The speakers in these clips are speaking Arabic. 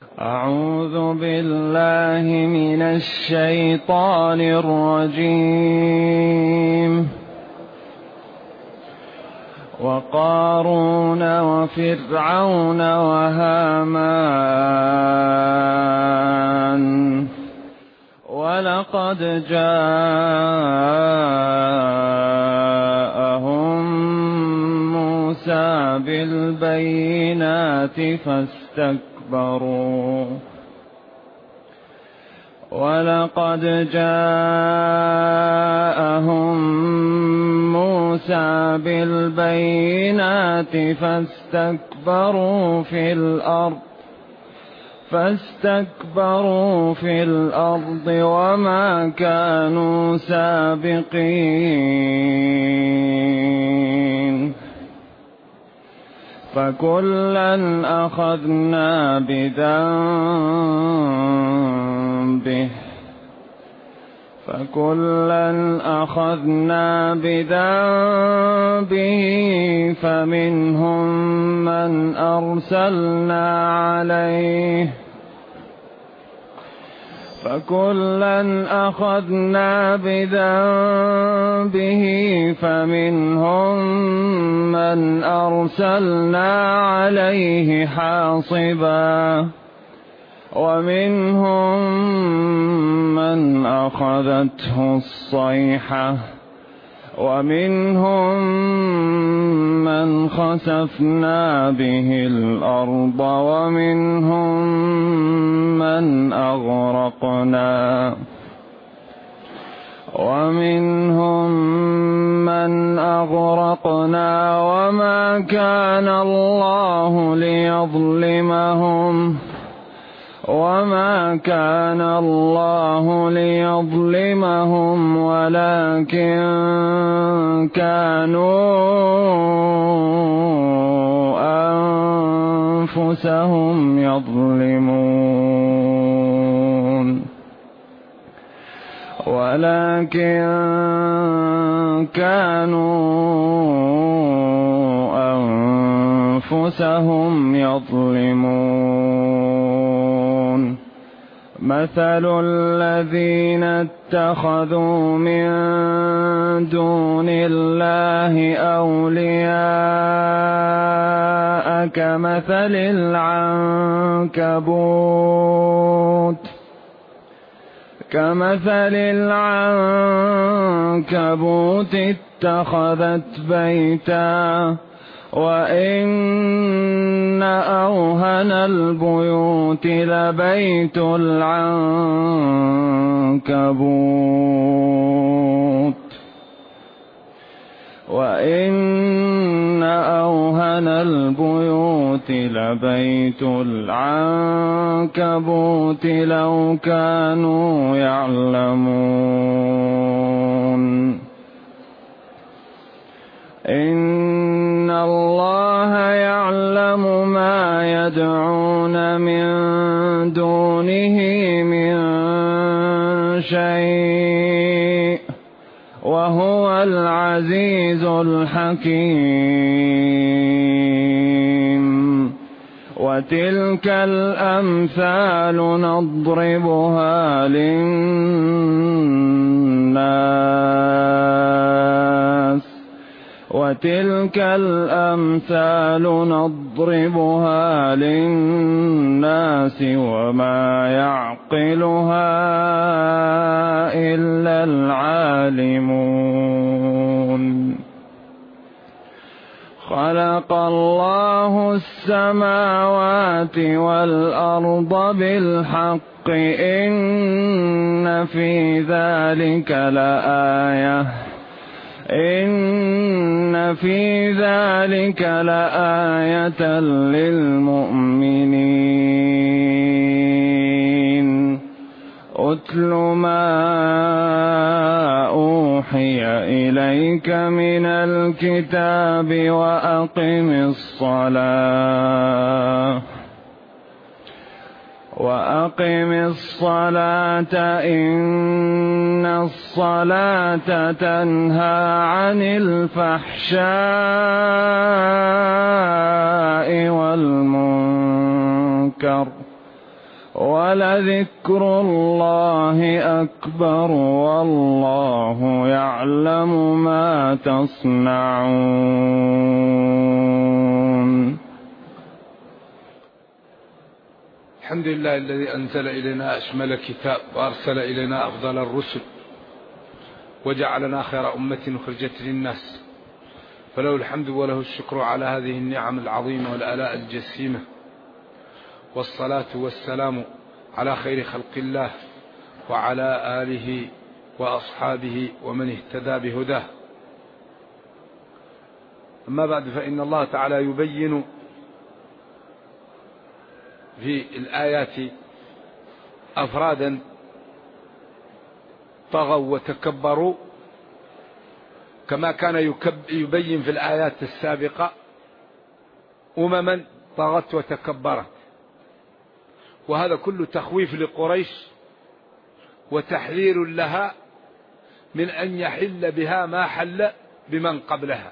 أعوذ بالله من الشيطان الرجيم. وقارون وفرعون وهامان ولقد جاءهم موسى بالبينات فاستكبروا في الأرض وما كانوا سابقين فكلا أخذنا بذنبه فمنهم من أرسلنا عليه حاصبا ومنهم من أخذته الصيحة ومنهم من خسفنا به الأرض ومنهم من أغرقنا وما كان الله ليظلمهم ولكن كانوا أنفسهم يظلمون. مثل الذين اتخذوا من دون الله أولياء كمثل العنكبوت اتخذت بيتا وإن أوهن البيوت لبيت العنكبوت لو كانوا يعلمون. إن الله يعلم ما يدعون من دونه من شيء وهو العزيز الحكيم. وتلك الأمثال نضربها للناس وما يعقلها إلا العالمون. خلق الله السماوات والأرض بالحق إن في ذلك لآية للمؤمنين. أتل ما أوحي إليك من الكتاب وأقم الصلاة إن الصلاة تنهى عن الفحشاء والمنكر ولذكر الله أكبر والله يعلم ما تصنعون. الحمد لله الذي أنزل إلينا أشمل كتاب وأرسل إلينا أفضل الرسل وجعلنا خير أمة أخرجت للناس، فله الحمد وله الشكر على هذه النعم العظيمة والآلاء الجسيمة، والصلاة والسلام على خير خلق الله وعلى آله وأصحابه ومن اهتدى بهداه. أما بعد، فإن الله تعالى يبين في الآيات أفرادا طغوا وتكبروا، كما كان يبين في الآيات السابقة أمما طغت وتكبرت، وهذا كله تخويف لقريش وتحذير لها من أن يحل بها ما حل بمن قبلها.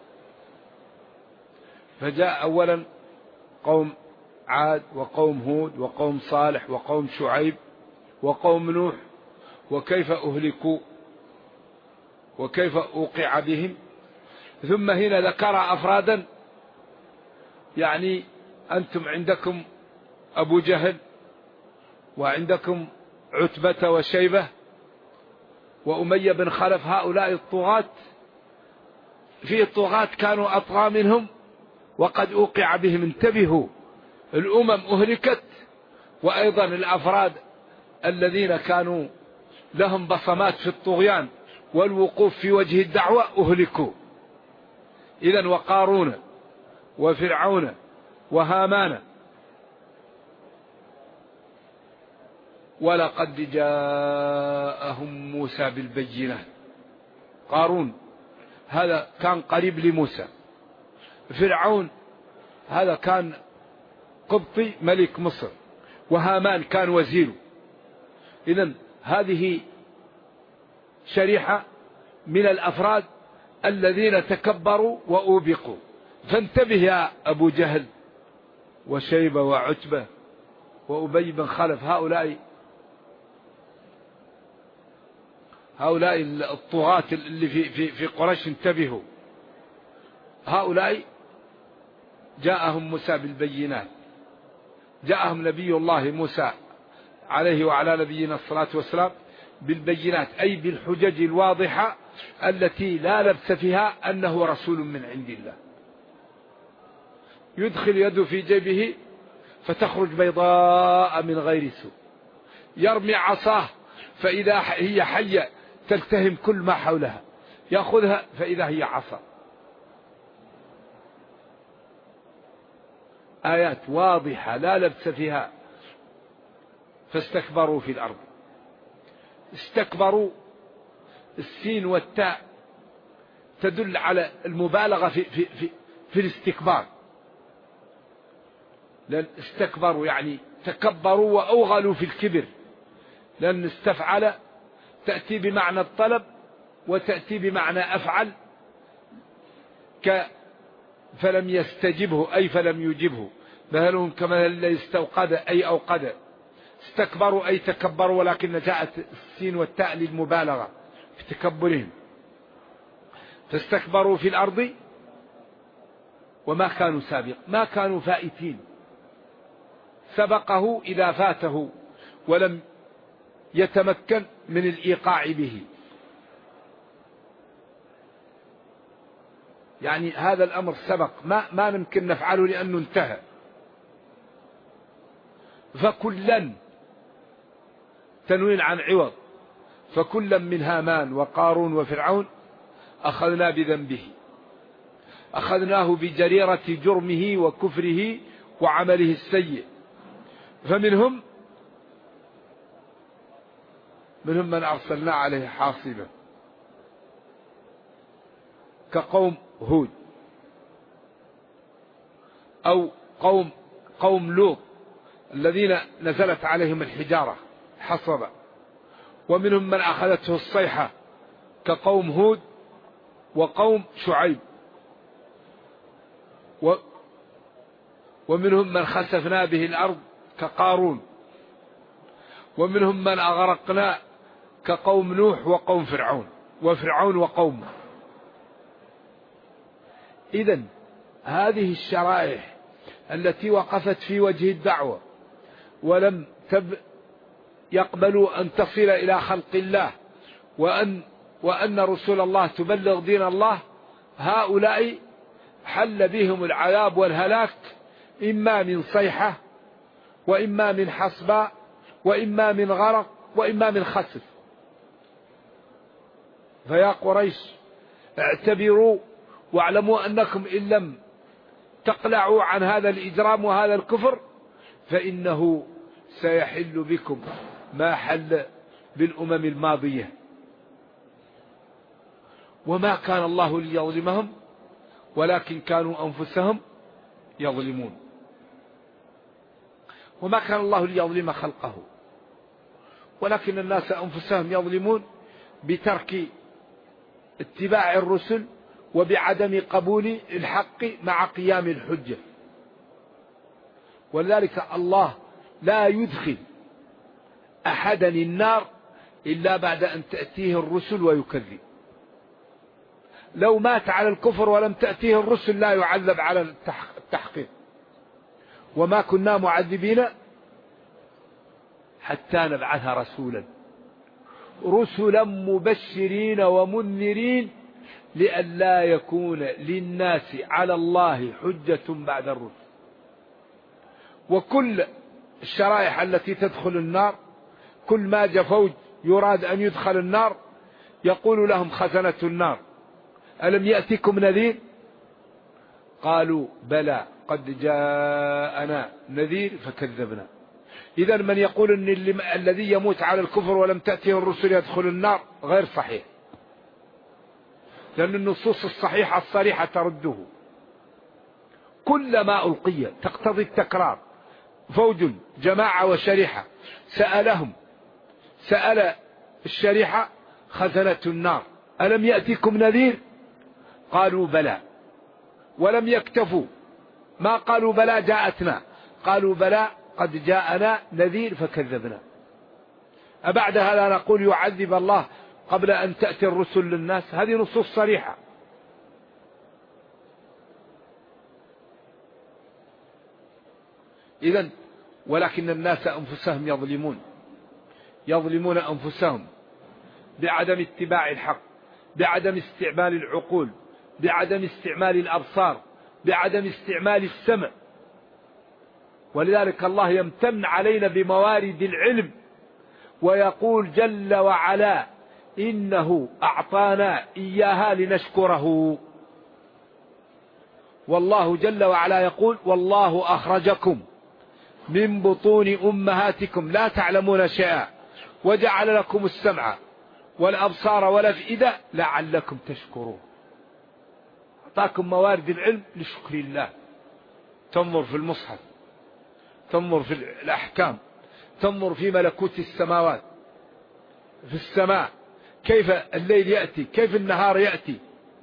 فجاء أولا قوم عاد وقوم هود وقوم صالح وقوم شعيب وقوم نوح، وكيف أهلكوا وكيف أوقع بهم. ثم هنا ذكر أفرادا، يعني أنتم عندكم أبو جهل وعندكم عتبة وشيبة وأمية بن خلف، هؤلاء الطغاة، في طغاة كانوا أطغى منهم وقد أوقع بهم. انتبهوا، الأمم أهلكت، وأيضا الأفراد الذين كانوا لهم بصمات في الطغيان والوقوف في وجه الدعوة أهلكوا. إذن وقارون وفرعون وهامان. ولقد جاءهم موسى بالبينات. قارون هذا كان قريب لموسى، فرعون هذا كان قبطي ملك مصر، وهامان كان وزيره. إذن هذه شريحة من الأفراد الذين تكبروا وأوبقوا. فانتبه يا أبو جهل وشيبة وعتبة وأبي بن خلف، هؤلاء الطغاة اللي في قريش، انتبهوا. هؤلاء جاءهم موسى بالبينات، جاءهم نبي الله موسى عليه وعلى نبينا الصلاة والسلام بالبينات، أي بالحجج الواضحة التي لا لبس فيها أنه رسول من عند الله. يدخل يده في جيبه فتخرج بيضاء من غير سوء، يرمي عصاه فإذا هي حية تلتهم كل ما حولها، يأخذها فإذا هي عصا. آيات واضحة لا لبس فيها. فاستكبروا في الأرض. استكبروا، السين والتاء تدل على المبالغة في الاستكبار، لأن استكبروا يعني تكبروا وأوغلوا في الكبر، لأن استفعل تأتي بمعنى الطلب وتأتي بمعنى أفعل، فلم يستجبه أي فلم يجبه، مثلهم كمثل الذي استوقد أي أوقد. استكبروا أي تكبروا، ولكن جاءت السين والتاء للمبالغة في تكبرهم. فاستكبروا في الأرض وما كانوا سابق، ما كانوا فائتين. سبقه إذا فاته ولم يتمكن من الإيقاع به، يعني هذا الأمر سبق، ما نمكن نفعله لأنه انتهى. فكلا تنوين عن عوض، فكلا من هامان وقارون وفرعون أخذنا بذنبه، أخذناه بجريرة جرمه وكفره وعمله السيء. فمنهم من أرسلنا عليه حاصبا كقوم هود، أو قوم لوط الذين نزلت عليهم الحجارة حصبا. ومنهم من أخذته الصيحة كقوم هود وقوم شعيب. ومنهم من خسفنا به الأرض كقارون ومنهم من أغرقنا كقوم نوح وقوم وفرعون وقومه. إذن هذه الشرائح التي وقفت في وجه الدعوة ولم يقبلوا أن تصل إلى خلق الله وأن رسول الله تبلغ دين الله، هؤلاء حل بهم العذاب والهلاك، إما من صيحة وإما من حصباء وإما من غرق وإما من خسف. فيا قريش اعتبروا واعلموا أنكم إن لم تقلعوا عن هذا الإجرام وهذا الكفر فإنه سيحل بكم ما حل بالأمم الماضية. وما كان الله ليظلمهم ولكن كانوا أنفسهم يظلمون. وما كان الله ليظلم خلقه ولكن الناس أنفسهم يظلمون بترك اتباع الرسل وبعدم قبول الحق مع قيام الحجة. ولذلك الله لا يدخل أحدا النار إلا بعد أن تأتيه الرسل ويكذب. لو مات على الكفر ولم تأتيه الرسل لا يعذب على التحقيق. وما كنا معذبين حتى نبعث رسلا مبشرين ومنذرين لئلا يكون للناس على الله حجة بعد الرسل. وكل الشرائح التي تدخل النار كل ما جاء فوج يراد أن يدخل النار يقول لهم خزنة النار ألم يأتكم نذير؟ قالوا بلى قد جاءنا نذير فكذبنا. إذا من يقول أن الذي يموت على الكفر ولم تأتيه الرسل يدخل النار غير صحيح، لأن النصوص الصحيحة الصريحة ترده. كلما ألقي تقتضي التكرار فوج جماعة وشريحة سأل الشريحة خزنة النار ألم يأتكم نذير؟ قالوا بلى. ولم يكتفوا، ما قالوا بلى جاءتنا، قالوا بلى قد جاءنا نذير فكذبنا. أبعد هذا نقول يعذب الله قبل أن تأتي الرسل للناس؟ هذه نصوص صريحة. إذن ولكن الناس أنفسهم يظلمون أنفسهم بعدم اتباع الحق، بعدم استعمال العقول، بعدم استعمال الأبصار، بعدم استعمال السمع. ولذلك الله يمتن علينا بموارد العلم ويقول جل وعلا إنه أعطانا إياها لنشكره. والله جل وعلا يقول والله أخرجكم من بطون أمهاتكم لا تعلمون شيئا وجعل لكم السمع والأبصار والأفئدة لعلكم تشكرون. أعطاكم موارد العلم لشكر الله. تنظر في المصحف، تنظر في الأحكام، تنظر في ملكوت السماوات، في السماء كيف الليل يأتي، كيف النهار يأتي،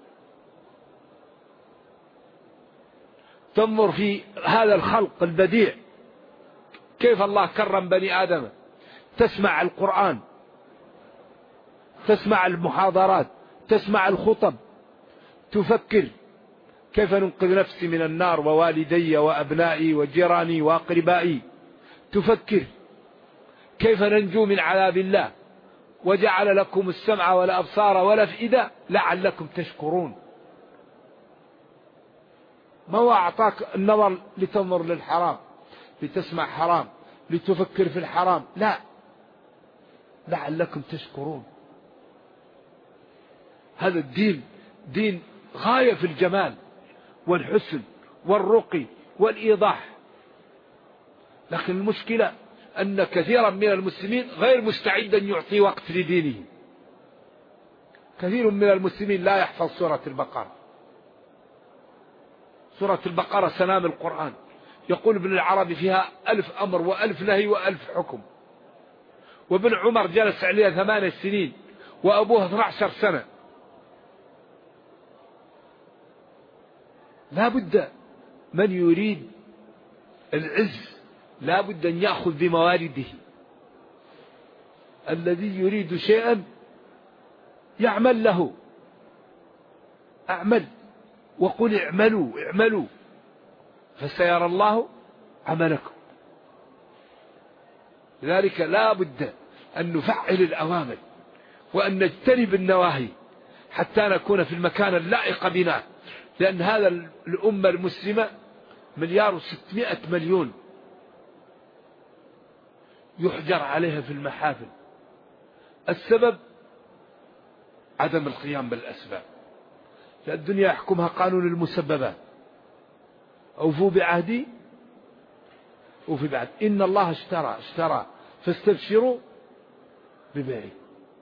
تنظر في هذا الخلق البديع كيف الله كرم بني آدم، تسمع القرآن، تسمع المحاضرات، تسمع الخطب، تفكر كيف ننقذ نفسي من النار ووالدي وأبنائي وجيراني وأقربائي، تفكر كيف ننجو من عذاب الله، وجعل لكم السمع والأبصار والأفئدة لعلكم تشكرون. ما هو أعطاك النظر لتنظر للحرام، لتسمع حرام، لتفكر في الحرام؟ لا، لعلكم تشكرون. هذا الدين دين غاية في الجمال والحسن والرقي والإيضاح. لكن المشكلة أن كثيرا من المسلمين غير مستعد أن يعطي وقت لدينه. كثير من المسلمين لا يحفظ سورة البقرة. سورة البقرة سنام القرآن. يقول ابن العربي فيها 1000 أمر و1000 نهي و1000 حكم. وابن عمر جلس عليها 8 سنين وأبوه 12 سنة. لا بد من يريد العز لا بد أن يأخذ بموارده. الذي يريد شيئا يعمل له. أعمل، وقل اعملوا اعملوا فسيرى الله عملكم. لذلك لا بد أن نفعل الأوامر وأن نجتنب النواهي حتى نكون في المكان اللائق بنا، لأن هذا الأمة المسلمة 1,600,000,000 يحجر عليها في المحافل. السبب عدم القيام بالأسباب. الدنيا يحكمها قانون المسببات. أوفوا بعهدي أوفي بعهد، إن الله اشترى فاستبشروا ببيعه.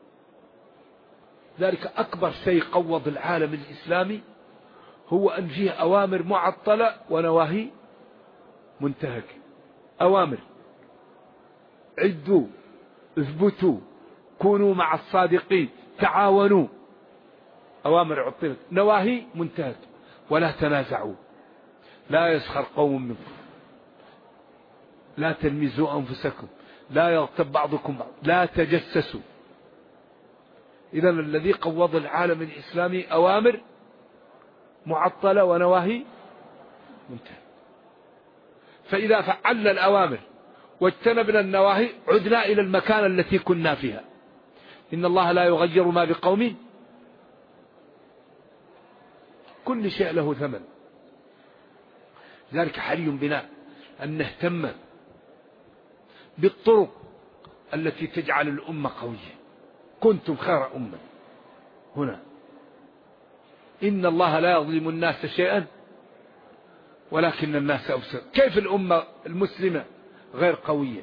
ذلك أكبر شيء قوض العالم الإسلامي هو أن فيه أوامر معطلة ونواهي منتهكة. أوامر عدوا، اثبتوا، كونوا مع الصادقين، تعاونوا، أوامر عطلت. نواهي منتهكة، ولا تنازعوا، لا يسخر قوم منكم، لا تلمزوا أنفسكم، لا يغتب بعضكم بعض، لا تجسسوا. إذا الذي قوض العالم الإسلامي أوامر معطلة ونواهي منتهى. فإذا فعلنا الأوامر واجتنبنا النواهي عدنا إلى المكان التي كنا فيها. إن الله لا يغير ما بقوم، كل شيء له ثمن. لذلك حري بنا أن نهتم بالطرق التي تجعل الأمة قوية. كنتم خير أمة هنا. إن الله لا يظلم الناس شيئا ولكن الناس أبصر. كيف الأمة المسلمة غير قوية؟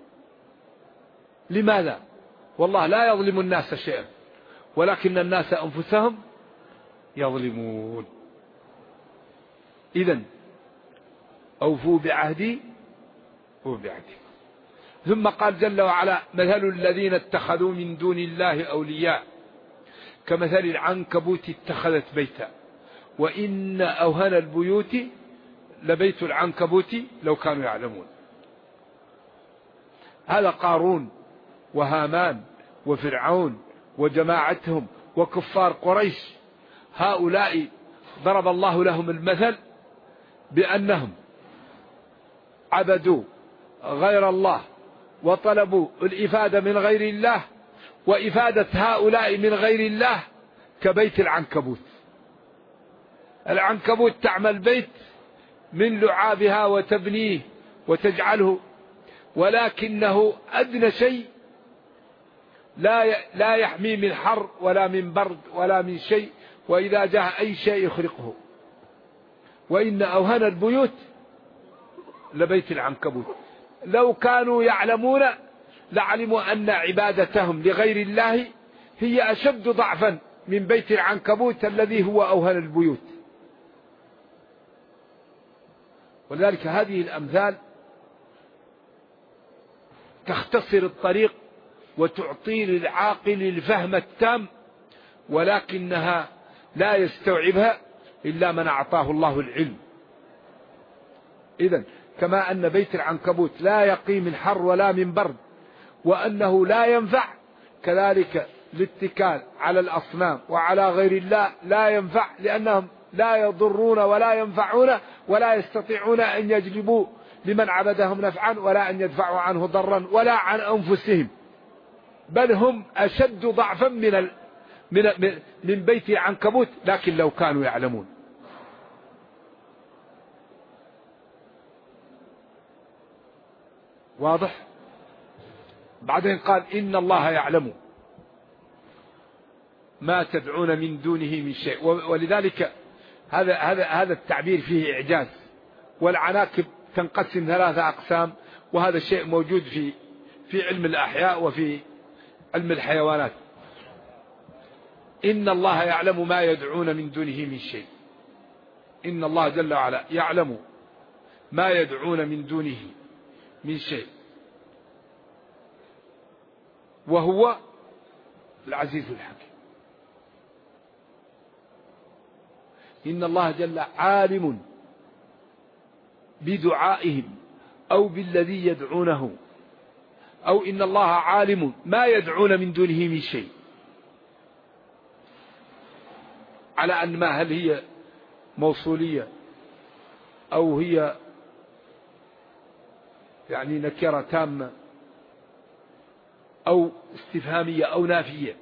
لماذا؟ والله لا يظلم الناس شيئا ولكن الناس أنفسهم يظلمون. إذن أوفوا بعهدي وبعهدي. ثم قال جل وعلا: مثل الذين اتخذوا من دون الله أولياء كمثل العنكبوت اتخذت بيتا وإن أوهن البيوت لبيت العنكبوت لو كانوا يعلمون. هذا قارون وهامان وفرعون وجماعتهم وكفار قريش، هؤلاء ضرب الله لهم المثل بأنهم عبدوا غير الله وطلبوا الإفادة من غير الله، وإفادة هؤلاء من غير الله كبيت العنكبوت. العنكبوت تعمل بيت من لعابها وتبنيه وتجعله، ولكنه أدنى شيء لا يحمي من حر ولا من برد ولا من شيء، وإذا جاء أي شيء يخرقه. وإن أوهن البيوت لبيت العنكبوت. لو كانوا يعلمون لعلموا أن عبادتهم لغير الله هي أشد ضعفا من بيت العنكبوت الذي هو أوهن البيوت. ولذلك هذه الأمثال تختصر الطريق وتعطي للعاقل الفهم التام، ولكنها لا يستوعبها إلا من أعطاه الله العلم. إذن كما أن بيت العنكبوت لا يقي من حر ولا من برد وأنه لا ينفع، كذلك الاتكال على الأصنام وعلى غير الله لا ينفع، لأنهم لا يضرون ولا ينفعون ولا يستطيعون أن يجلبوا لمن عبدهم نفعا ولا أن يدفعوا عنه ضرا ولا عن أنفسهم، بل هم أشد ضعفا من بيت العنكبوت، لكن لو كانوا يعلمون. واضح؟ بعدين قال: إن الله يعلم ما تدعون من دونه من شيء. ولذلك هذا التعبير فيه إعجاز. والعناكب تنقسم 3 أقسام، وهذا الشيء موجود في علم الأحياء وفي علم الحيوانات. إن الله يعلم ما يدعون من دونه من شيء. إن الله جل وعلا يعلم ما يدعون من دونه من شيء، وهو العزيز الحكيم. إن الله جل عالم بدعائهم أو بالذي يدعونه أو إن الله عالم ما يدعون من دونه من شيء، على أن ما هل هي موصولية أو هي يعني نكرة تامة أو استفهامية أو نافية.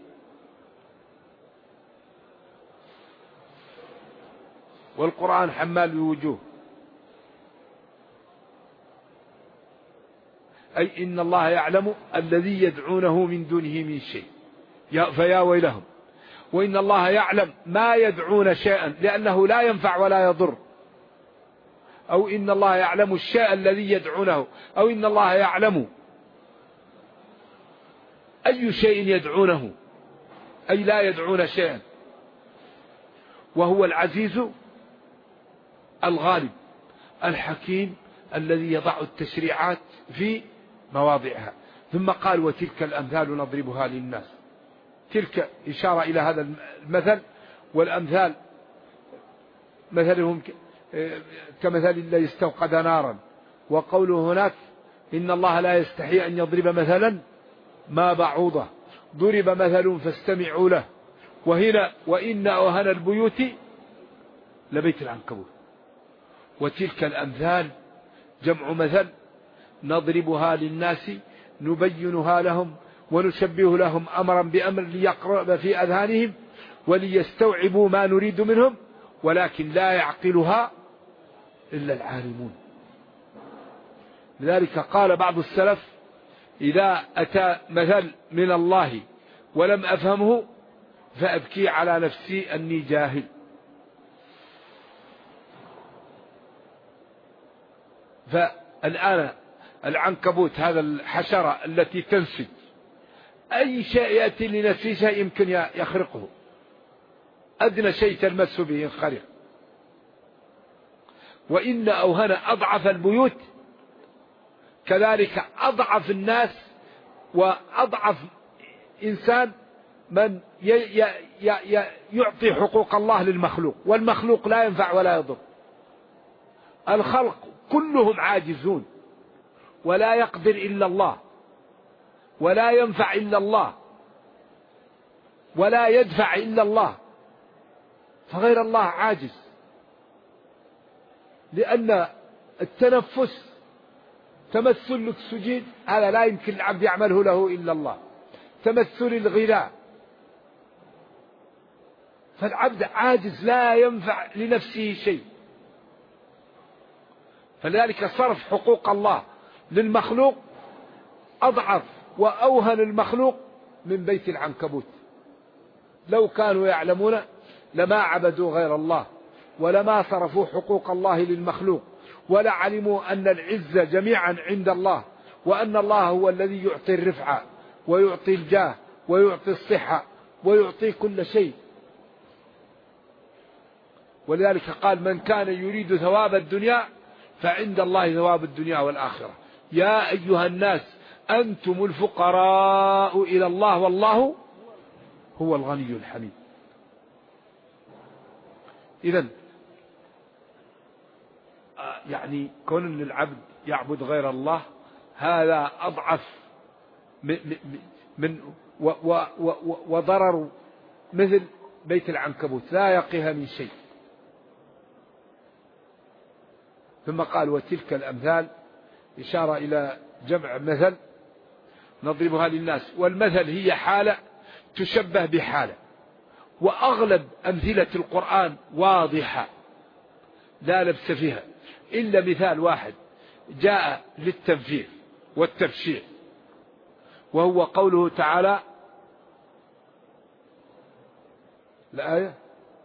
والقرآن حمال الوجوه، أي إن الله يعلم الذي يدعونه من دونه من شيء فيا ويلهم. وإن الله يعلم ما يدعون شيئا لأنه لا ينفع ولا يضر، أو إن الله يعلم الشيء الذي يدعونه، أو إن الله يعلم أي شيء يدعونه، أي لا يدعون شيئا. وهو العزيز الغالب الحكيم الذي يضع التشريعات في مواضعها. ثم قال وتلك الأمثال نضربها للناس. تلك إشارة إلى هذا المثل، والأمثال مثلهم كمثل الذي استوقد نارا. وقوله هناك إن الله لا يستحي أن يضرب مثلا ما بعوضة ضرب مثل فاستمعوا له. وهنا وإن أوهن البيوت لبيت العنكبوت. وتلك الأمثال جمع مثل نضربها للناس نبينها لهم ونشبه لهم أمرا بأمر ليقرب في أذهانهم وليستوعبوا ما نريد منهم، ولكن لا يعقلها إلا العالمون. لذلك قال بعض السلف إذا أتى مثل من الله ولم أفهمه فأبكي على نفسي أني جاهل. فالآن العنكبوت هذا الحشرة التي تنسج، أي شيء يأتي لنفسه شيء يمكن يخرقه، أدنى شيء تلمس به ينخرق. وإن أوهن أضعف البيوت، كذلك أضعف الناس وأضعف إنسان من يعطي حقوق الله للمخلوق، والمخلوق لا ينفع ولا يضر. الخلق كلهم عاجزون، ولا يقدر إلا الله، ولا ينفع إلا الله، ولا يدفع إلا الله، فغير الله عاجز. لأن التنفس تمثل الأكسجين هذا لا يمكن العبد يعمله له إلا الله، تمثل الغذاء، فالعبد عاجز لا ينفع لنفسه شيء. فلذلك صرف حقوق الله للمخلوق أضعف وأوهن المخلوق من بيت العنكبوت. لو كانوا يعلمون لما عبدوا غير الله، ولما صرفوا حقوق الله للمخلوق، ولعلموا أن العزة جميعا عند الله، وأن الله هو الذي يعطي الرفعة ويعطي الجاه ويعطي الصحة ويعطي كل شيء. ولذلك قال من كان يريد ثواب الدنيا فعند الله ثواب الدنيا والآخرة. يا أيها الناس أنتم الفقراء إلى الله والله هو الغني الحميد. إذن يعني كون العبد يعبد غير الله هذا أضعف من وضرر مثل بيت العنكبوت لا يقيها من شيء. ثم قال وتلك الأمثال إشارة إلى جمع مثل نضربها للناس. والمثل هي حالة تشبه بحالة، وأغلب أمثلة القرآن واضحة لا لبس فيها، إلا مثال واحد جاء للتنفير والتبشير، وهو قوله تعالى الآية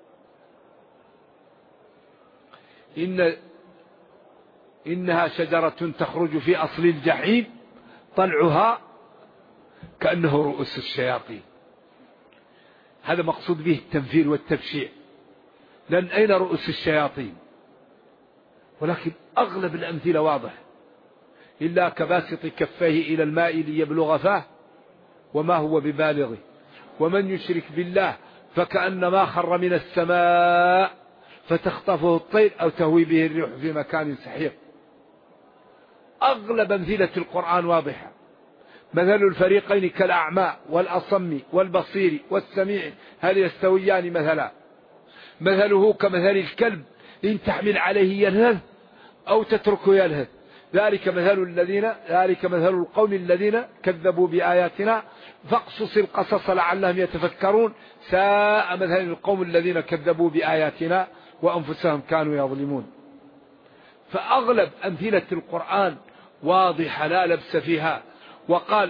إنها شجرة تخرج في أصل الجحيم طلعها كأنه رؤوس الشياطين. هذا مقصود به التنفير والتبشير، لأن أين رؤوس الشياطين؟ ولكن أغلب الأمثلة واضح، إلا كباسط كفيه إلى الماء ليبلغ فاه وما هو ببالغه، ومن يشرك بالله فكأنما خر من السماء فتخطفه الطير أو تهوي به الريح في مكان سحيق. أغلب أمثلة القرآن واضحة، مثل الفريقين كالأعمى والأصم والبصير والسميع هل يستويان مثلا مثله كمثل الكلب إن تحمل عليه يلهث أو تتركه يلهث ذلك مثل القوم الذين كذبوا بآياتنا فاقصص القصص لعلهم يتفكرون ساء مثل القوم الذين كذبوا بآياتنا وأنفسهم كانوا يظلمون. فأغلب أمثلة القرآن واضحة لا لبس فيها. وقال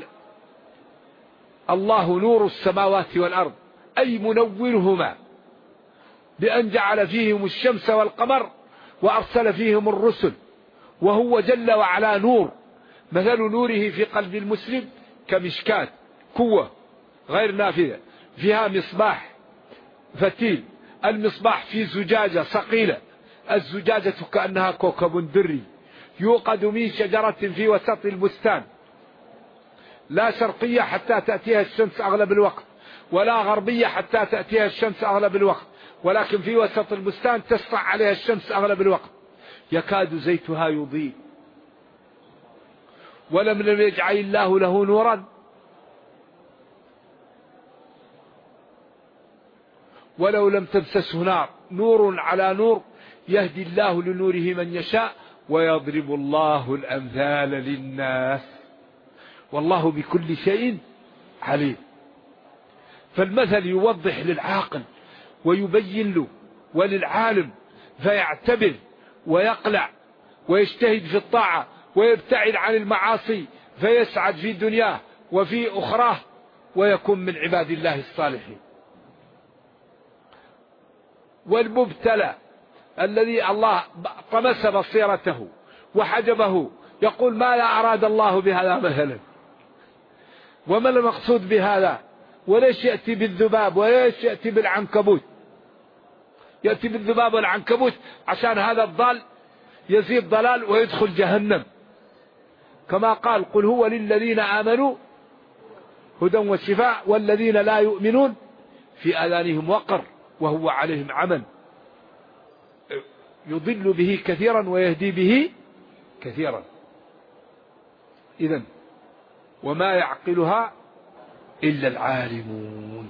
الله نور السماوات والأرض أي منورهما بأن جعل فيهم الشمس والقمر وأرسل فيهم الرسل وهو جل وعلا نور. مثل نوره في قلب المسلم كمشكاة قوة غير نافذة فيها مصباح فتيل. المصباح في زجاجة صقيلة الزجاجة كأنها كوكب دري يوقد من شجرة في وسط البستان لا شرقية حتى تأتيها الشمس أغلب الوقت ولا غربية حتى تأتيها الشمس أغلب الوقت ولكن في وسط البستان تسطع عليها الشمس أغلب الوقت يكاد زيتها يضيء ولم يجعل الله له نورا ولو لم تمسسه نار نور على نور يهدي الله لنوره من يشاء ويضرب الله الأمثال للناس والله بكل شيء عليم. فالمثل يوضح للعاقل ويبين له وللعالم فيعتبر ويقلع ويجتهد في الطاعة ويبتعد عن المعاصي فيسعد في دنياه وفي أخراه ويكون من عباد الله الصالحين. والمبتلى الذي الله طمس بصيرته وحجبه يقول ما لا أراد الله بهذا مثلا وما المقصود بهذا وليش يأتي بالذباب وليش يأتي بالعنكبوت. يأتي بالذباب والعنكبوت عشان هذا الضال يزيد ضلال ويدخل جهنم كما قال قل هو للذين آمنوا هدى وشفاء والذين لا يؤمنون في آذانهم وقر وهو عليهم عمى يضل به كثيرا ويهدي به كثيرا. إذن وما يعقلها إلا العالمون.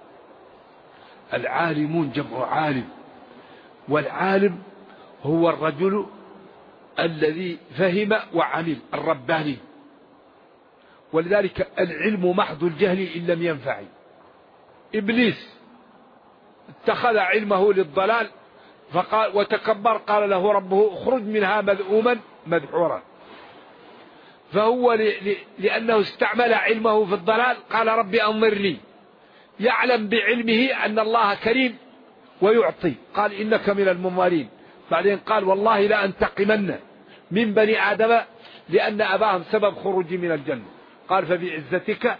العالمون جمع عالم والعالم هو الرجل الذي فهم وعمل الرباني. ولذلك العلم محض الجهل إن لم ينفع. إبليس اتخذ علمه للضلال فقال وتكبر قال له ربه اخرج منها مذءوما مدحورا. فهو لأنه استعمل علمه في الضلال قال ربي أنظرني يعلم بعلمه أن الله كريم ويعطي قال إنك من المنظرين. بعدين قال والله لا أنتقمن من بني آدم لأن أباهم سبب خروجي من الجنة. قال فبعزتك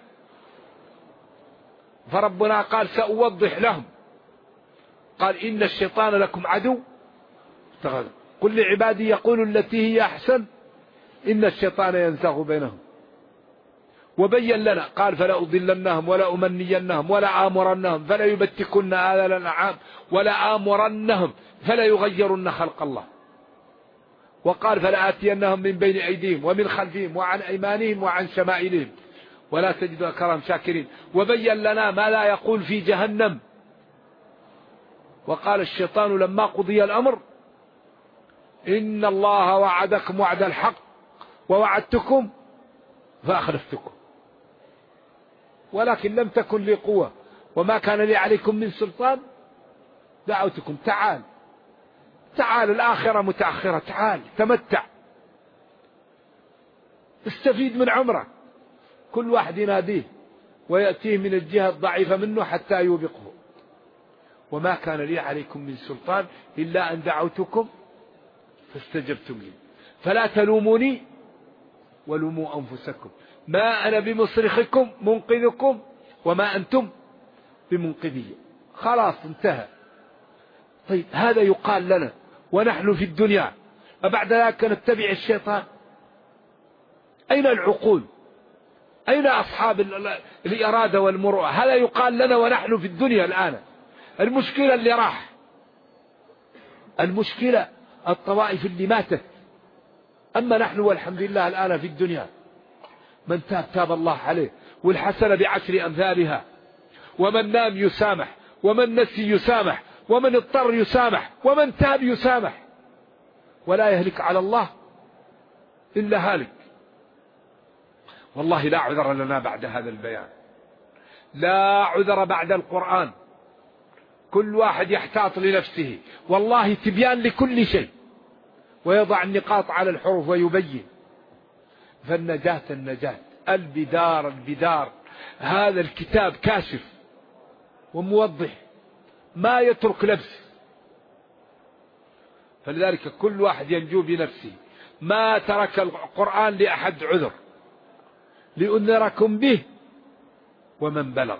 فربنا قال سأوضح لهم قال إن الشيطان لكم عدو قل لعبادي يقولوا التي هي أحسن إن الشيطان ينزغ بينهم. وبين لنا قال فلا أضلنهم ولا أمنينهم ولا آمرنهم فلا يبتكن آذان الأنعام ولا آمرنهم فلا يغيرن خلق الله. وقال فلا آتينهم من بين أيديهم ومن خلفهم وعن أيمانهم وعن شمائلهم ولا تجد أكثرهم شاكرين. وبين لنا ما لا يقول في جهنم. وقال الشيطان لما قضي الأمر إن الله وعدكم وعد الحق ووعدتكم فأخلفتكم ولكن لم تكن لي قوة وما كان لي عليكم من سلطان دعوتكم تعال الآخرة متأخرة تعال تمتع استفيد من عمرك. كل واحد يناديه ويأتيه من الجهة الضعيفة منه حتى يوبقه. وما كان لي عليكم من سلطان إلا أن دعوتكم فاستجبتم لي فلا تلوموني ولوموا أنفسكم ما أنا بمصرخكم منقذكم وما أنتم بمنقذي. خلاص انتهى. طيب هذا يقال لنا ونحن في الدنيا وبعد ذلك نتبع الشيطان. أين العقول؟ أين أصحاب الإرادة والمروءة؟ هذا يقال لنا ونحن في الدنيا الآن. المشكلة اللي راح المشكلة الطوائف اللي ماتت. أما نحن والحمد لله الآن في الدنيا من تاب تاب الله عليه، والحسنة ب10 أمثالها، ومن نام يسامح، ومن نسي يسامح، ومن اضطر يسامح، ومن تاب يسامح، ولا يهلك على الله إلا هالك. والله لا عذر لنا بعد هذا البيان، لا عذر بعد القرآن. كل واحد يحتاط لنفسه، والله تبيان لكل شيء، ويضع النقاط على الحروف ويبين. فالنجاة النجاة، البدار البدار. هذا الكتاب كاشف وموضح، ما يترك لبس. فلذلك كل واحد ينجو بنفسه. ما ترك القرآن لأحد عذر، لأنذركم به ومن بلغ.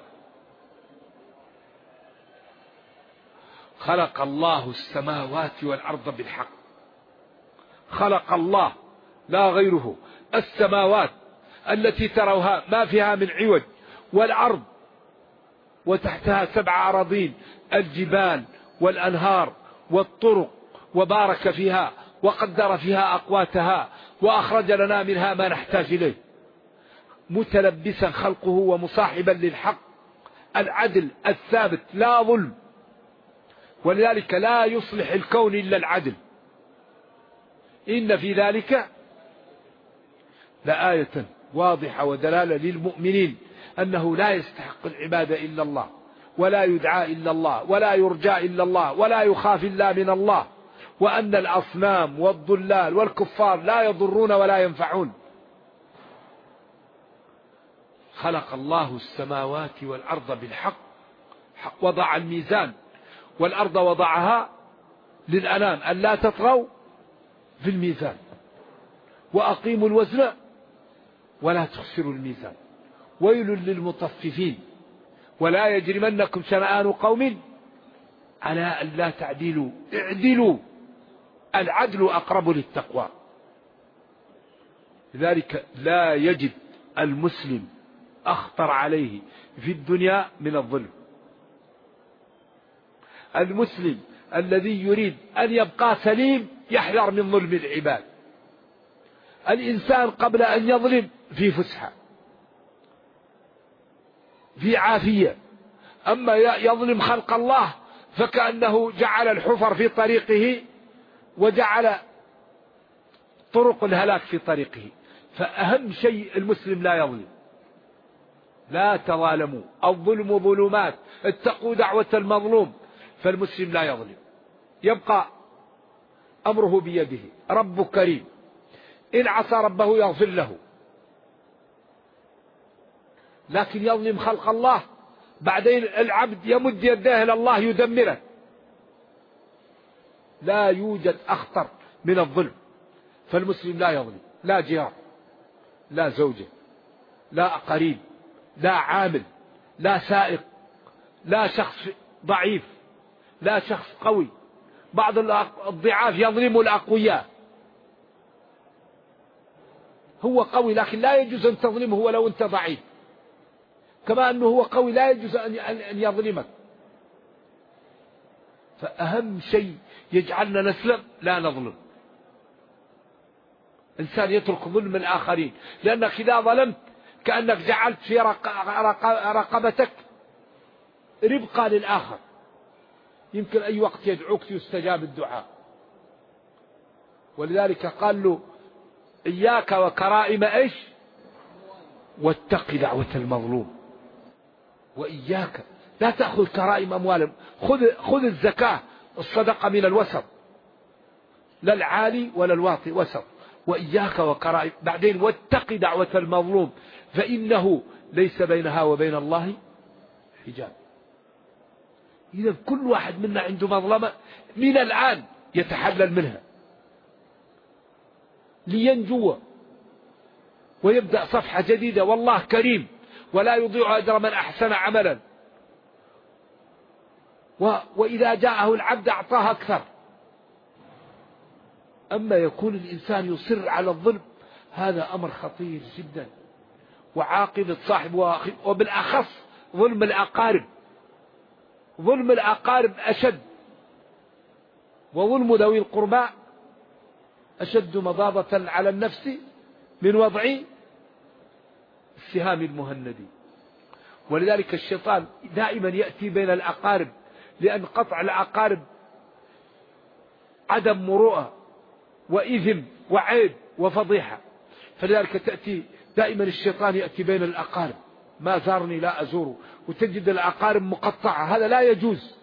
خلق الله السماوات والأرض بالحق. خلق الله لا غيره السماوات التي تروها ما فيها من عوج، والأرض وتحتها 7 أراضين، الجبال والأنهار والطرق، وبارك فيها وقدر فيها أقواتها، وأخرج لنا منها ما نحتاج إليه، متلبسا خلقه ومصاحبا للحق العدل الثابت لا ظلم. ولذلك لا يصلح الكون إلا العدل. إن في ذلك لآية واضحة ودلالة للمؤمنين أنه لا يستحق العبادة إلا الله، ولا يدعى إلا الله، ولا يرجى إلا الله، ولا يخاف إلا من الله، وأن الأصنام والضلال والكفار لا يضرون ولا ينفعون. خلق الله السماوات والأرض بالحق. وضع الميزان، والأرض وضعها للأنام أن لا تطغوا في الميزان، وأقيموا الوزن ولا تخسروا الميزان، ويل للمطففين، ولا يجرمنكم شنآن قوم على أن لا تعدلوا اعدلوا، العدل أقرب للتقوى. لذلك لا يجد المسلم أخطر عليه في الدنيا من الظلم. المسلم الذي يريد أن يبقى سليم يحذر من ظلم العباد. الإنسان قبل أن يظلم في فسحة، في عافية، أما يظلم خلق الله فكأنه جعل الحفر في طريقه وجعل طرق الهلاك في طريقه. فأهم شيء المسلم لا يظلم. لا تظالموا، الظلم ظلمات، اتقوا دعوة المظلوم. فالمسلم لا يظلم، يبقى أمره بيده. رب كريم، إن عصى ربه يغفر له، لكن يظلم خلق الله بعدين العبد يمد يديه إلى الله يدمره. لا يوجد أخطر من الظلم. فالمسلم لا يظلم، لا جار، لا زوجة، لا قريب، لا عامل، لا سائق، لا شخص ضعيف، لا شخص قوي. بعض الضعاف يظلم الأقوياء. هو قوي لكن لا يجوز أن تظلمه ولو أنت ضعيف، كما أنه هو قوي لا يجوز أن يظلمك. فأهم شيء يجعلنا نسلم لا نظلم. إنسان يترك ظلم الآخرين، لأنك إذا ظلمت كأنك جعلت في رقبتك ربقة للآخر، يمكن أي وقت يدعوك يستجاب الدعاء. ولذلك قال له إياك وكرائم إيش، واتق دعوة المظلوم. وإياك لا تأخذ كرائم أموالهم، خذ الزكاة الصدقة من الوسط، لا العالي ولا الواطي، وسط. وإياك وكرائم، بعدين واتق دعوة المظلوم فإنه ليس بينها وبين الله حجاب. إذا كل واحد منا عنده مظلمة من الآن يتحلل منها لينجو ويبدأ صفحة جديدة. والله كريم ولا يضيع أجر من أحسن عملا، وإذا جاءه العبد أعطاه أكثر. أما يكون الإنسان يصر على الظلم هذا أمر خطير جدا، وعاقبة صاحبه، وبالأخص ظلم الأقارب. ظلم الأقارب أشد، وظلم ذوي القربى أشد مضاضة على النفس من وضع السهام المهندي. ولذلك الشيطان دائما يأتي بين الأقارب، لأن قطع الأقارب عدم مروءة وإثم وعيب وفضيحة، فلذلك تأتي دائما الشيطان يأتي بين الأقارب، ما زارني لا أزوره، وتجد الأقارب مقطعة، هذا لا يجوز.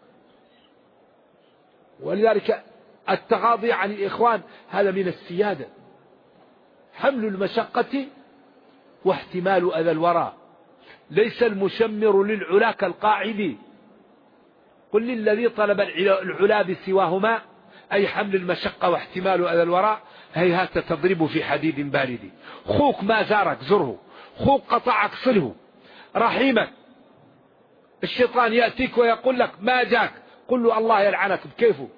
ولذلك التغاضي عن الإخوان هذا من السيادة، حمل المشقة واحتمال أذى الورى، ليس المشمر للعلا كالقاعد، قل للذي طلب العلا بسواهما، أي حمل المشقة واحتمال أذى الورى هيهات تضرب في حديد بارد. خوك ما زارك زره، خوك قطعك صله، رحيمك الشيطان يأتيك ويقول لك ما جاك، قل له الله يلعنك بكيفه.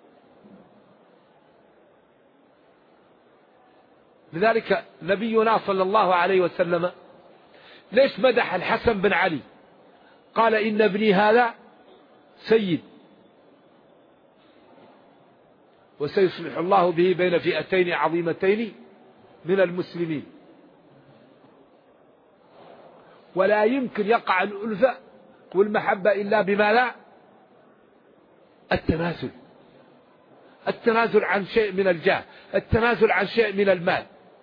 لذلك نبينا صلى الله عليه وسلم ليش مدح الحسن بن علي؟ قال إن ابني هذا سيد وسيصلح الله به بين فئتين عظيمتين من المسلمين. ولا يمكن يقع الألفة والمحبة إلا بما لا التنازل عن شيء من الجاه، التنازل عن شيء من المال.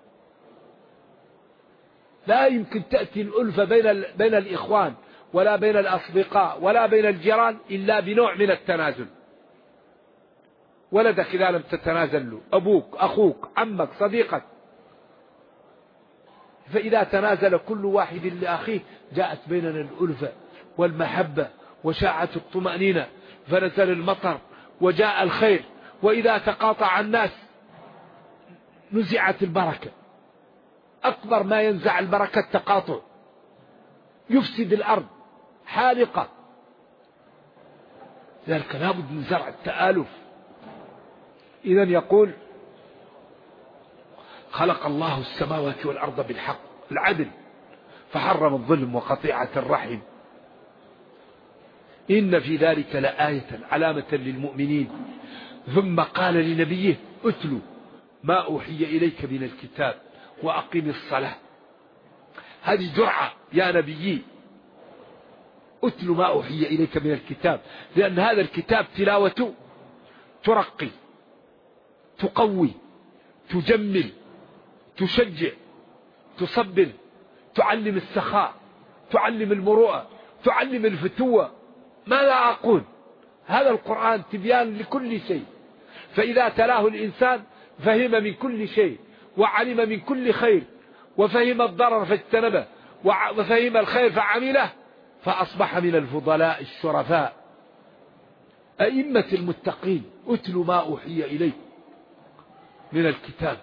لا يمكن تأتي الألفة بين الإخوان ولا بين الأصدقاء ولا بين الجيران إلا بنوع من التنازل. ولدك إذا لم تتنازل له، أبوك أخوك عمك صديقك، فإذا تنازل كل واحد لأخيه جاءت بيننا الألفة والمحبة وشاعت الطمأنينة، فنزل المطر وجاء الخير. وإذا تقاطع الناس نزعت البركة، أكبر ما ينزع البركة التقاطع، يفسد الأرض حالقة. ذلك لابد من زرع التآلف. إذن يقول خلق الله السماوات والأرض بالحق العدل فحرم الظلم وقطيعة الرحم، إن في ذلك لآية علامة للمؤمنين. ثم قال لنبيه اتلو ما أوحي إليك من الكتاب وأقم الصلاة. هذه جرعة يا نبيي، اتلو ما أوحي إليك من الكتاب، لأن هذا الكتاب تلاوته ترقي تقوي تجمل تشجع تصبر، تعلم السخاء تعلم المروءة تعلم الفتوة. ماذا أقول؟ هذا القرآن تبيان لكل شيء، فإذا تلاه الإنسان فهم من كل شيء وعلم من كل خير، وفهم الضرر فاجتنبه، وفهم الخير فعمله، فأصبح من الفضلاء الشرفاء أئمة المتقين. اتلوا ما أوحي إليك من الكتاب.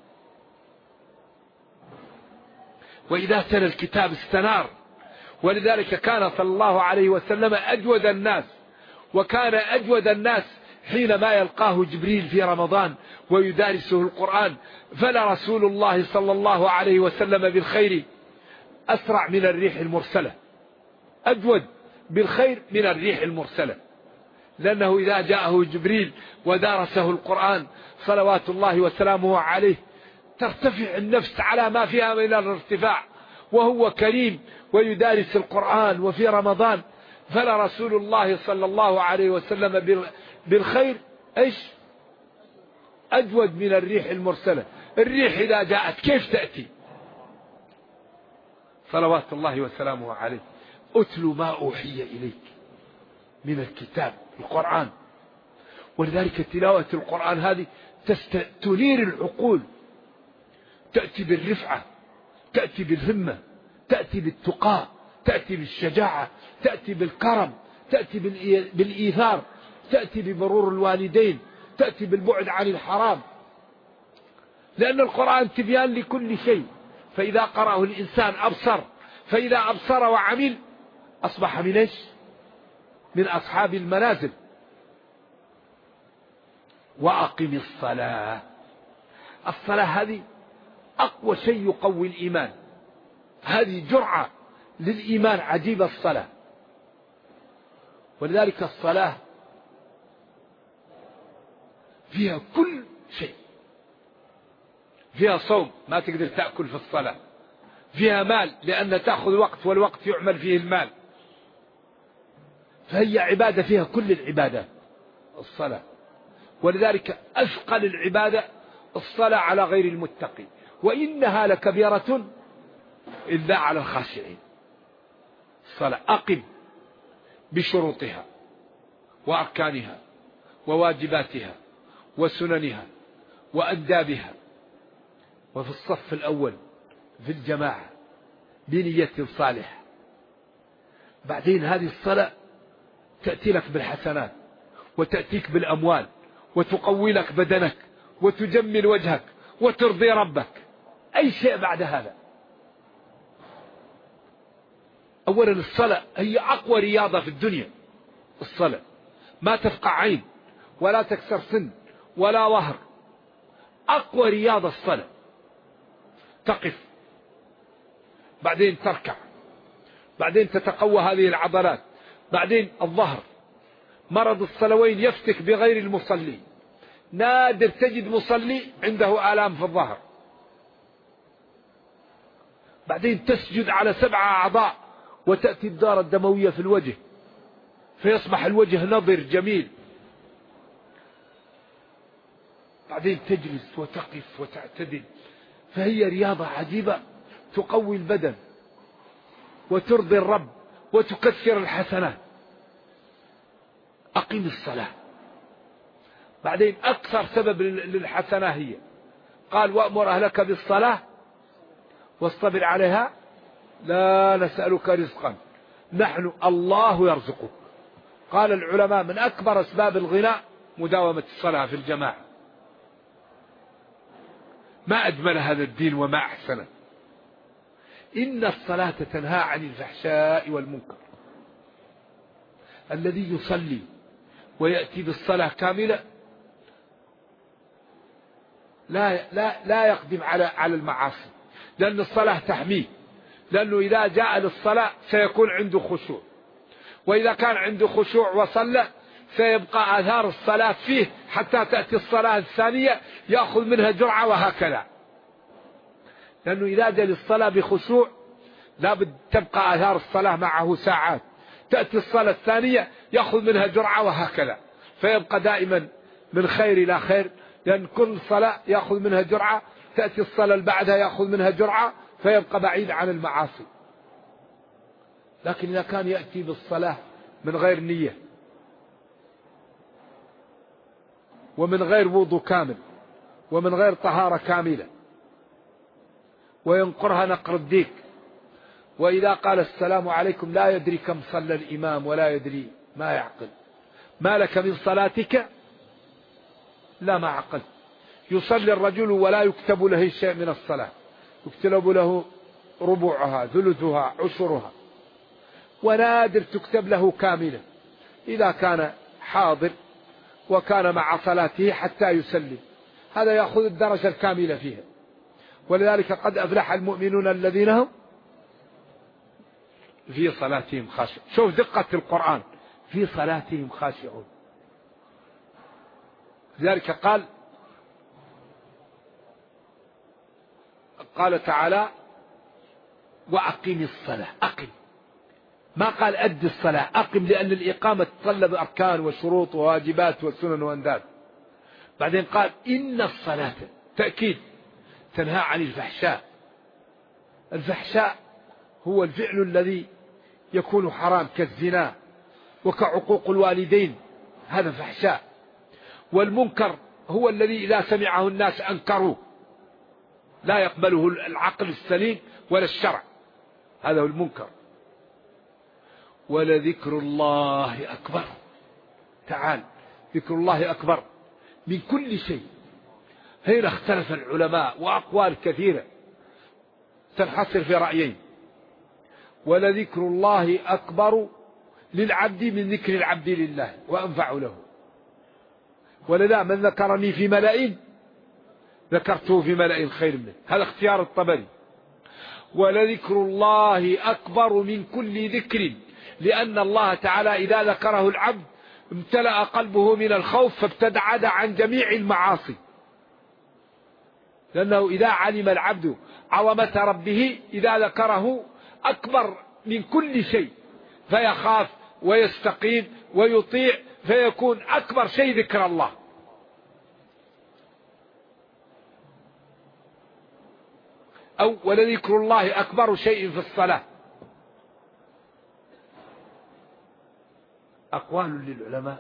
وإذا تلا الكتاب استنار. ولذلك كان صلى الله عليه وسلم أجود الناس، وكان أجود الناس حينما يلقاه جبريل في رمضان ويدارسه القرآن. فلا رسول الله صلى الله عليه وسلم بالخير أسرع من الريح المرسلة، أجود بالخير من الريح المرسلة، لأنه إذا جاءه جبريل ودارسه القرآن صلوات الله وسلامه عليه ترتفع النفس على ما فيها من الارتفاع، وهو كريم ويدارس القرآن وفي رمضان. فلا رسول الله صلى الله عليه وسلم بالخير إيش أجود من الريح المرسلة. الريح إذا جاءت كيف تأتي؟ صلوات الله وسلامه عليه. أتلو ما أوحي إليك من الكتاب القرآن. ولذلك تلاوة القرآن هذه تنير العقول، تأتي بالرفعة، تأتي بالهمة، تأتي بالتقى، تأتي بالشجاعة، تأتي بالكرم، تأتي بالإيثار، تأتي ببرور الوالدين، تأتي بالبعد عن الحرام. لأن القرآن تبيان لكل شيء، فإذا قرأه الإنسان أبصر، فإذا أبصر وعمل أصبح من إيش؟ من أصحاب المنازل. وأقم الصلاة. الصلاة هذه أقوى شيء يقوي الإيمان، هذه جرعة للإيمان عجيبة الصلاة. ولذلك الصلاة فيها كل شيء، فيها صوم ما تقدر تأكل في الصلاة، فيها مال لأن تأخذ وقت، والوقت يعمل فيه المال، فهي عبادة فيها كل العبادات الصلاة. ولذلك أثقل العبادة الصلاة على غير المتقي، وإنها لكبيرة إلا على الخاشعين. الصلاة أقم بشروطها وأركانها وواجباتها وسننها وأدابها، وفي الصف الأول في الجماعة بنية صالحة. بعدين هذه الصلاة تأتي لك بالحسنات، وتأتيك بالأموال، وتقوي لك بدنك، وتجمل وجهك، وترضي ربك. أي شيء بعد هذا. أولا الصلاة هي أقوى رياضة في الدنيا. الصلاة ما تفقع عين ولا تكسر سن ولا ظهر، أقوى رياضة الصلاة. تقف، بعدين تركع، بعدين تتقوى هذه العضلات، بعدين الظهر. مرض الصلوين يفتك بغير المصلي، نادر تجد مصلي عنده آلام في الظهر. بعدين تسجد على 7 أعضاء، وتأتي الدارة الدموية في الوجه، فيصبح الوجه نضر جميل. بعدين تجلس وتقف وتعتدل، فهي رياضة عجيبة تقوي البدن وترضي الرب وتكثر الحسنات. أقيم الصلاة. بعدين أكثر سبب للحسنة هي قال وأمر أهلك بالصلاة واصطبر عليها لا نسألك رزقا نحن الله يرزقك. قال العلماء من أكبر أسباب الغناء مداومة الصلاة في الجماعة. ما أجمل هذا الدين وما أحسنه. إن الصلاة تنهى عن الفحشاء والمنكر. الذي يصلي ويأتي بالصلاة كاملة لا يقدم على المعاصي، لأن الصلاة تحميه. لأنه إذا جاء للصلاة سيكون عنده خشوع، وإذا كان عنده خشوع وصلى سيبقى آثار الصلاة فيه حتى تأتي الصلاة الثانية يأخذ منها جرعة، وهكذا. لأنه إذا جاء للصلاة بخشوع لابد تبقى آثار الصلاة معه ساعات، تأتي الصلاة الثانية يأخذ منها جرعة، وهكذا، فيبقى دائما من خير إلى خير. لأن كل صلاة يأخذ منها جرعة، تأتي الصلاة اللي بعدها يأخذ منها جرعة، فيبقى بعيد عن المعاصي. لكن إذا كان يأتي بالصلاة من غير نية ومن غير وضوء كامل ومن غير طهارة كاملة وينقرها نقر الديك، وإذا قال السلام عليكم لا يدري كم صلى الإمام ولا يدري، ما يعقل. ما لك من صلاتك؟ لا ما عقل. يصلي الرجل ولا يكتب له شيء من الصلاة، يكتب له ربعها ثلثها عشرها، ونادر تكتب له كاملة إذا كان حاضر وكان مع صلاته حتى يسلم، هذا يأخذ الدرجة الكاملة فيها. ولذلك قد أفلح المؤمنون الذين هم في صلاتهم خاشعون. شوف دقة القرآن، في صلاتهم خاشعون. لذلك قال تعالى وأقم الصلاة. أقم، ما قال أد الصلاة، أقم، لأن الإقامة تتطلب أركان وشروط وواجبات وسنن وأنداب. بعدين قال إن الصلاة، تأكيد، تنهى عن الفحشاء. الفحشاء هو الفعل الذي يكون حرام كالزنا وكعقوق الوالدين، هذا فحشاء. والمنكر هو الذي إذا سمعه الناس أنكروه، لا يقبله العقل السليم ولا الشرع، هذا هو المنكر. ولذكر الله أكبر. تعال، ذكر الله أكبر من كل شيء. هنا اختلف العلماء وأقوال كثيرة تنحصر في رأيين. ولذكر الله أكبر للعبد من ذكر العبد لله وأنفع له. ولذا من ذكرني في ملأ ذكرته في ملأ خير منه، هذا اختيار الطبري. ولذكر الله أكبر من كل ذكر، لأن الله تعالى إذا ذكره العبد امتلأ قلبه من الخوف فابتعد عن جميع المعاصي. لأنه إذا علم العبد عظمة ربه إذا ذكره أكبر من كل شيء فيخاف ويستقيم ويطيع، فيكون أكبر شيء ذكر الله. أو ولذكر الله أكبر شيء في الصلاة. أقوال للعلماء.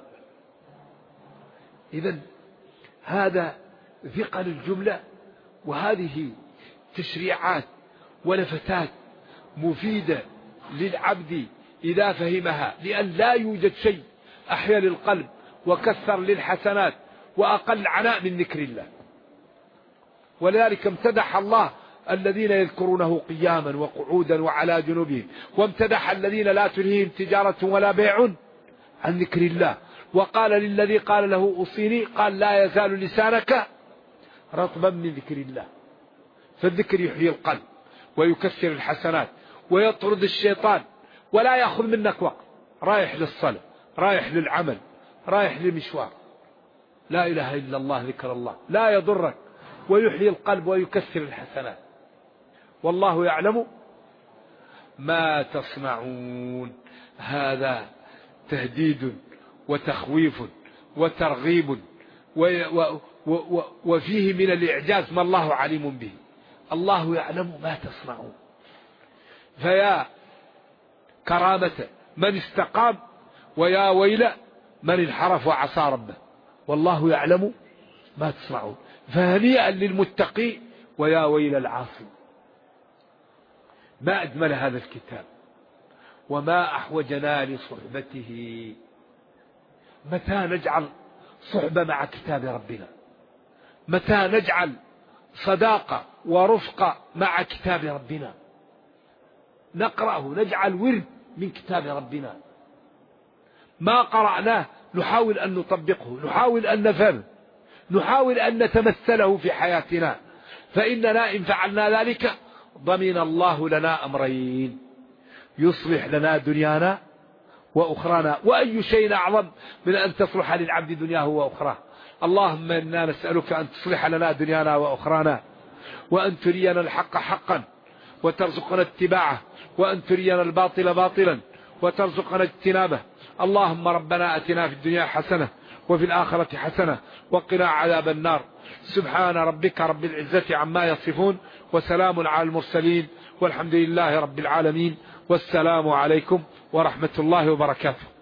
إذن هذا ثقل الجملة، وهذه تشريعات ولفتات مفيدة للعبد إذا فهمها، لأن لا يوجد شيء أحيا للقلب وكثر للحسنات وأقل عناء من ذكر الله. ولذلك امتدح الله الذين يذكرونه قياما وقعودا وعلى جنوبهم، وامتدح الذين لا تلهيهم تجارة ولا بيع عن ذكر الله. وقال للذي قال له أوصيني قال لا يزال لسانك رطبا من ذكر الله. فالذكر يحيي القلب ويكثر الحسنات ويطرد الشيطان، ولا يأخذ منك وقت، رايح للصلاة، رايح للعمل، رايح للمشوار. لا إله إلا الله، ذكر الله لا يضرك، ويحيي القلب ويكثر الحسنات. والله يعلم ما تصنعون. هذا تهديد وتخويف وترغيب، وفيه من الإعجاز ما الله عليم به. الله يعلم ما تصنعون. فيا كرامة من استقام، ويا ويل من انحرف وعصى ربه. والله يعلم ما تصنعون. فهنيئا للمتقي، ويا ويل العاصي. ما أجمل هذا الكتاب، وما أحوجنا لصحبته. متى نجعل صحبة مع كتاب ربنا؟ متى نجعل صداقة ورفقة مع كتاب ربنا؟ نقرأه، نجعل ورد من كتاب ربنا. ما قرأناه نحاول أن نطبقه، نحاول أن نفهم، نحاول أن نتمثله في حياتنا. فإننا إن فعلنا ذلك ضمن الله لنا أمرين: يصلح لنا دنيانا وأخرانا. وأي شيء أعظم من أن تصلح للعبد دنياه وأخراه؟ اللهم إنا نسألك أن تصلح لنا دنيانا وأخرانا، وأن ترينا الحق حقا وترزقنا اتباعه، وأن ترينا الباطل باطلا وترزقنا اجتنابه. اللهم ربنا أتنا في الدنيا حسنة وفي الآخرة حسنة وقنا عذاب النار. سبحان ربك رب العزة عما يصفون، وسلام على المرسلين، والحمد لله رب العالمين. والسلام عليكم ورحمة الله وبركاته.